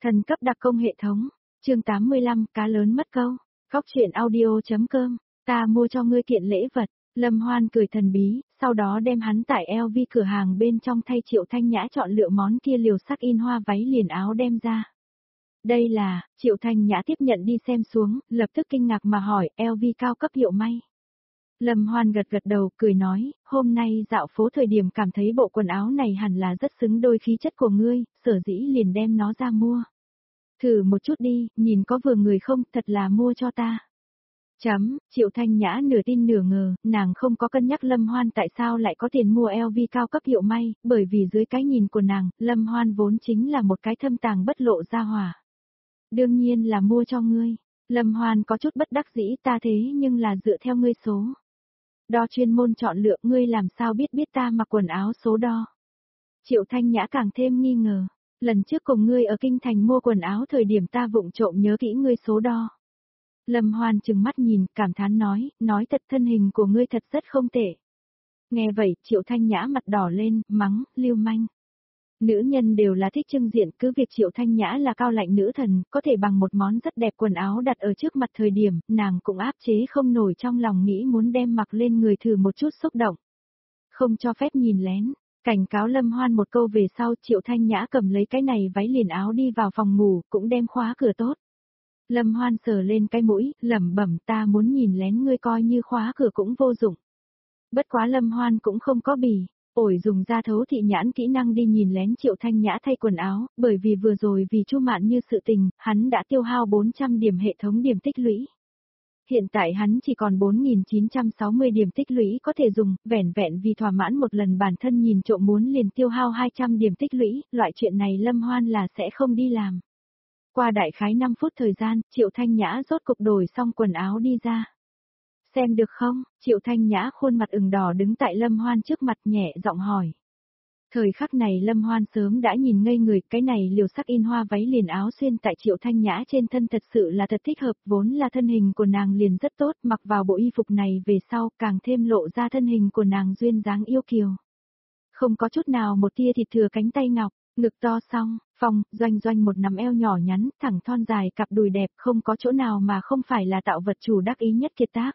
Thần cấp đặc công hệ thống. Chương 85, cá lớn mất câu. Góc truyện audio.com. Ta mua cho ngươi kiện lễ vật. Lâm Hoan cười thần bí, sau đó đem hắn tại LV cửa hàng bên trong thay Triệu Thanh Nhã chọn lựa món kia liều sắc in hoa váy liền áo đem ra. Đây là, Triệu Thanh Nhã tiếp nhận đi xem xuống, lập tức kinh ngạc mà hỏi, LV cao cấp hiệu may. Lâm Hoan gật gật đầu, cười nói, hôm nay dạo phố thời điểm cảm thấy bộ quần áo này hẳn là rất xứng đôi khí chất của ngươi, sở dĩ liền đem nó ra mua. Thử một chút đi, nhìn có vừa người không, thật là mua cho ta. Triệu Thanh Nhã nửa tin nửa ngờ, nàng không có cân nhắc Lâm Hoan tại sao lại có tiền mua LV cao cấp hiệu may, bởi vì dưới cái nhìn của nàng, Lâm Hoan vốn chính là một cái thâm tàng bất lộ ra hỏa. Đương nhiên là mua cho ngươi. Lâm Hoan có chút bất đắc dĩ, ta thế nhưng là dựa theo ngươi số đo chuyên môn chọn lựa, ngươi làm sao biết ta mặc quần áo số đo. Triệu Thanh Nhã càng thêm nghi ngờ, lần trước cùng ngươi ở Kinh Thành mua quần áo thời điểm ta vụng trộm nhớ kỹ ngươi số đo. Lâm Hoan trừng mắt nhìn, cảm thán nói thật thân hình của ngươi thật rất không tệ. Nghe vậy, Triệu Thanh Nhã mặt đỏ lên, mắng, lưu manh. Nữ nhân đều là thích trưng diện, cứ việc Triệu Thanh Nhã là cao lãnh nữ thần, có thể bằng một món rất đẹp quần áo đặt ở trước mặt thời điểm, nàng cũng áp chế không nổi trong lòng nghĩ muốn đem mặc lên người thử một chút xúc động. Không cho phép nhìn lén, cảnh cáo Lâm Hoan một câu về sau, Triệu Thanh Nhã cầm lấy cái này váy liền áo đi vào phòng ngủ, cũng đem khóa cửa tốt. Lâm Hoan sờ lên cái mũi, lẩm bẩm, ta muốn nhìn lén ngươi, coi như khóa cửa cũng vô dụng. Bất quá Lâm Hoan cũng không có bì, ổi dùng ra thấu thị nhãn kỹ năng đi nhìn lén Triệu Thanh Nhã thay quần áo, bởi vì vừa rồi vì Chu Mạn Như sự tình, hắn đã tiêu hao 400 điểm hệ thống điểm tích lũy. Hiện tại hắn chỉ còn 4.960 điểm tích lũy có thể dùng, vẻn vẹn vì thỏa mãn một lần bản thân nhìn trộm muốn liền tiêu hao 200 điểm tích lũy, loại chuyện này Lâm Hoan là sẽ không đi làm. Qua đại khái 5 phút thời gian, Triệu Thanh Nhã rốt cục đổi xong quần áo đi ra. Xem được không? Triệu Thanh Nhã khuôn mặt ửng đỏ đứng tại Lâm Hoan trước mặt nhẹ giọng hỏi. Thời khắc này Lâm Hoan sớm đã nhìn ngây người, cái này liều sắc in hoa váy liền áo xuyên tại Triệu Thanh Nhã trên thân thật sự là thật thích hợp, vốn là thân hình của nàng liền rất tốt, mặc vào bộ y phục này về sau càng thêm lộ ra thân hình của nàng duyên dáng yêu kiều. Không có chút nào một tia thịt thừa cánh tay ngọc, ngực to song, doanh một nắm eo nhỏ nhắn, thẳng thon dài, cặp đùi đẹp, không có chỗ nào mà không phải là tạo vật chủ đắc ý nhất kiệt tác.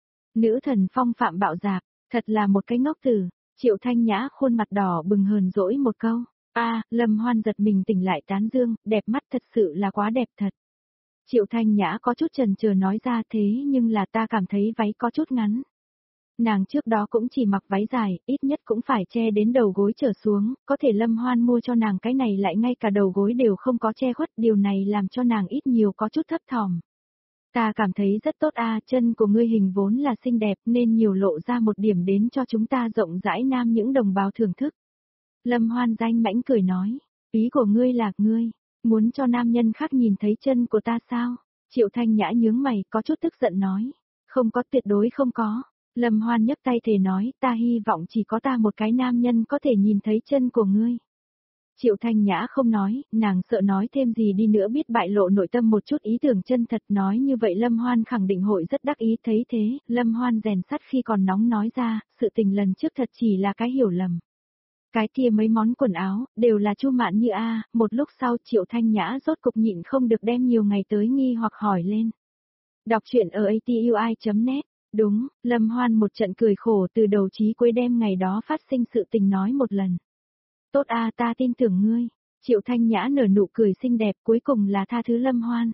Nữ thần phong phạm bạo dạp, thật là một cái ngốc tử. Triệu Thanh Nhã khuôn mặt đỏ bừng hờn dỗi một câu. Lâm Hoan giật mình tỉnh lại tán dương, đẹp mắt thật sự là quá đẹp thật. Triệu Thanh Nhã có chút chần chờ nói ra, thế nhưng là ta cảm thấy váy có chút ngắn. Nàng trước đó cũng chỉ mặc váy dài, ít nhất cũng phải che đến đầu gối trở xuống, có thể Lâm Hoan mua cho nàng cái này lại ngay cả đầu gối đều không có che khuất, điều này làm cho nàng ít nhiều có chút thấp thỏm. Ta cảm thấy rất tốt chân của ngươi hình vốn là xinh đẹp nên nhiều lộ ra một điểm đến cho chúng ta rộng rãi nam những đồng bào thưởng thức. Lâm Hoan danh mãnh cười nói, ý của ngươi là ngươi, muốn cho nam nhân khác nhìn thấy chân của ta sao? Triệu Thanh Nhã nhướng mày có chút tức giận nói, không có, tuyệt đối không có. Lâm Hoan nhấc tay thề nói, ta hy vọng chỉ có ta một cái nam nhân có thể nhìn thấy chân của ngươi. Triệu Thanh Nhã không nói, nàng sợ nói thêm gì đi nữa biết bại lộ nội tâm một chút ý tưởng chân thật, nói như vậy Lâm Hoan khẳng định hội rất đắc ý, thấy thế, Lâm Hoan rèn sắt khi còn nóng nói ra, sự tình lần trước thật chỉ là cái hiểu lầm. Cái kia mấy món quần áo, đều là Chu Mạn Như một lúc sau Triệu Thanh Nhã rốt cục nhịn không được đem nhiều ngày tới nghi hoặc hỏi lên. Đọc truyện ở atui.net, đúng, Lâm Hoan một trận cười khổ từ đầu chí cuối đem ngày đó phát sinh sự tình nói một lần. Tốt ta tin tưởng ngươi. Triệu Thanh Nhã nở nụ cười xinh đẹp, cuối cùng là tha thứ Lâm Hoan.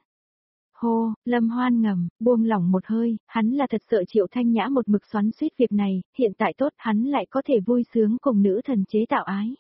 Hô, Lâm Hoan ngầm, buông lỏng một hơi, hắn là thật sợ Triệu Thanh Nhã một mực xoắn xuýt việc này, hiện tại tốt hắn lại có thể vui sướng cùng nữ thần chế tạo ái.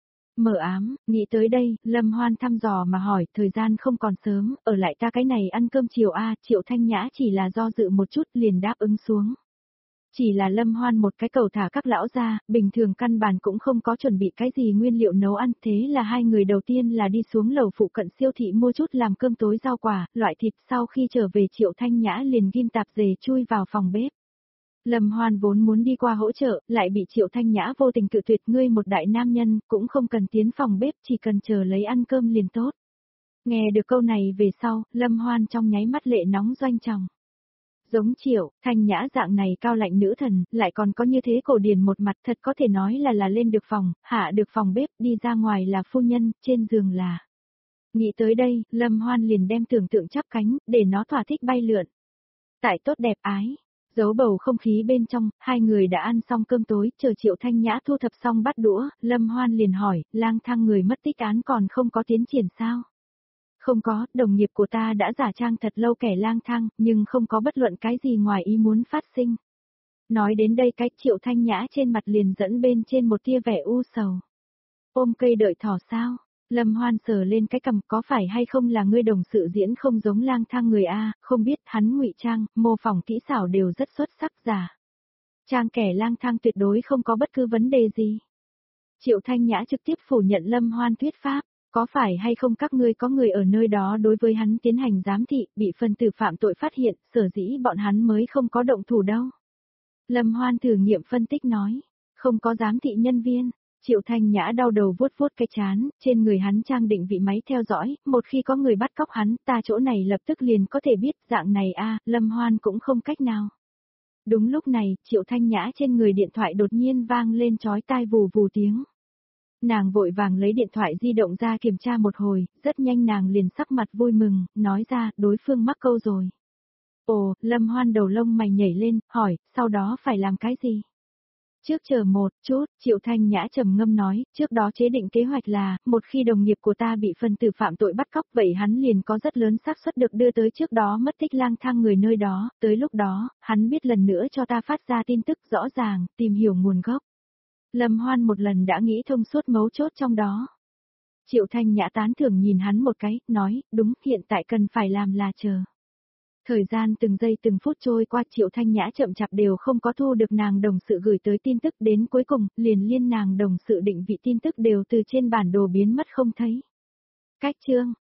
Mờ ám, nghĩ tới đây, Lâm Hoan thăm dò mà hỏi, thời gian không còn sớm, ở lại ta cái này ăn cơm chiều Triệu Thanh Nhã chỉ là do dự một chút liền đáp ứng xuống. Chỉ là Lâm Hoan một cái cầu thả các lão ra, bình thường căn bản cũng không có chuẩn bị cái gì nguyên liệu nấu ăn, thế là hai người đầu tiên là đi xuống lầu phụ cận siêu thị mua chút làm cơm tối rau quả, loại thịt, sau khi trở về Triệu Thanh Nhã liền ghim tạp dề chui vào phòng bếp. Lâm Hoan vốn muốn đi qua hỗ trợ, lại bị Triệu Thanh Nhã vô tình cự tuyệt, ngươi một đại nam nhân, cũng không cần tiến phòng bếp, chỉ cần chờ lấy ăn cơm liền tốt. Nghe được câu này về sau, Lâm Hoan trong nháy mắt lệ nóng doanh tròng. Giống Triệu Thanh Nhã dạng này cao lãnh nữ thần, lại còn có như thế cổ điển một mặt, thật có thể nói là lên được phòng, hạ được phòng bếp, đi ra ngoài là phu nhân, trên giường là Nghĩ tới đây, Lâm Hoan liền đem tưởng tượng chắp cánh, để nó thỏa thích bay lượn. Tại tốt đẹp ái, giấu bầu không khí bên trong, hai người đã ăn xong cơm tối, chờ Triệu Thanh Nhã thu thập xong bát đũa, Lâm Hoan liền hỏi, lang thang người mất tích án còn không có tiến triển sao? Không có, đồng nghiệp của ta đã giả trang thật lâu kẻ lang thang, nhưng không có bất luận cái gì ngoài ý muốn phát sinh. Nói đến đây cái Triệu Thanh Nhã trên mặt liền dẫn bên trên một tia vẻ u sầu. Ôm cây đợi thỏ sao? Lâm Hoan sờ lên cái cằm, có phải hay không là ngươi đồng sự diễn không giống lang thang người a, không biết hắn ngụy trang, mô phỏng kỹ xảo đều rất xuất sắc giả. Trang kẻ lang thang tuyệt đối không có bất cứ vấn đề gì. Triệu Thanh Nhã trực tiếp phủ nhận Lâm Hoan thuyết pháp, có phải hay không các ngươi có người ở nơi đó đối với hắn tiến hành giám thị, bị phần tử phạm tội phát hiện, sở dĩ bọn hắn mới không có động thủ đâu. Lâm Hoan thử nghiệm phân tích nói, không có giám thị nhân viên. Triệu Thanh Nhã đau đầu vuốt vuốt cái chán, trên người hắn trang định vị máy theo dõi, một khi có người bắt cóc hắn, ta chỗ này lập tức liền có thể biết dạng này a, Lâm Hoan cũng không cách nào. Đúng lúc này, Triệu Thanh Nhã trên người điện thoại đột nhiên vang lên chói tai vù vù tiếng. Nàng vội vàng lấy điện thoại di động ra kiểm tra một hồi, rất nhanh nàng liền sắc mặt vui mừng, nói ra, đối phương mắc câu rồi. Ồ, Lâm Hoan đầu lông mày nhảy lên, hỏi, sau đó phải làm cái gì? Trước chờ một chút, Triệu Thanh Nhã trầm ngâm nói, trước đó chế định kế hoạch là, một khi đồng nghiệp của ta bị phần tử phạm tội bắt cóc vậy hắn liền có rất lớn xác suất được đưa tới trước đó mất tích lang thang người nơi đó, tới lúc đó, hắn biết lần nữa cho ta phát ra tin tức rõ ràng, tìm hiểu nguồn gốc. Lâm Hoan một lần đã nghĩ thông suốt mấu chốt trong đó. Triệu Thanh Nhã tán thưởng nhìn hắn một cái, nói, đúng, hiện tại cần phải làm là chờ. Thời gian từng giây từng phút trôi qua, Triệu Thanh Nhã chậm chạp đều không có thu được nàng đồng sự gửi tới tin tức, đến cuối cùng, liền liên nàng đồng sự định vị tin tức đều từ trên bản đồ biến mất không thấy. Cách chương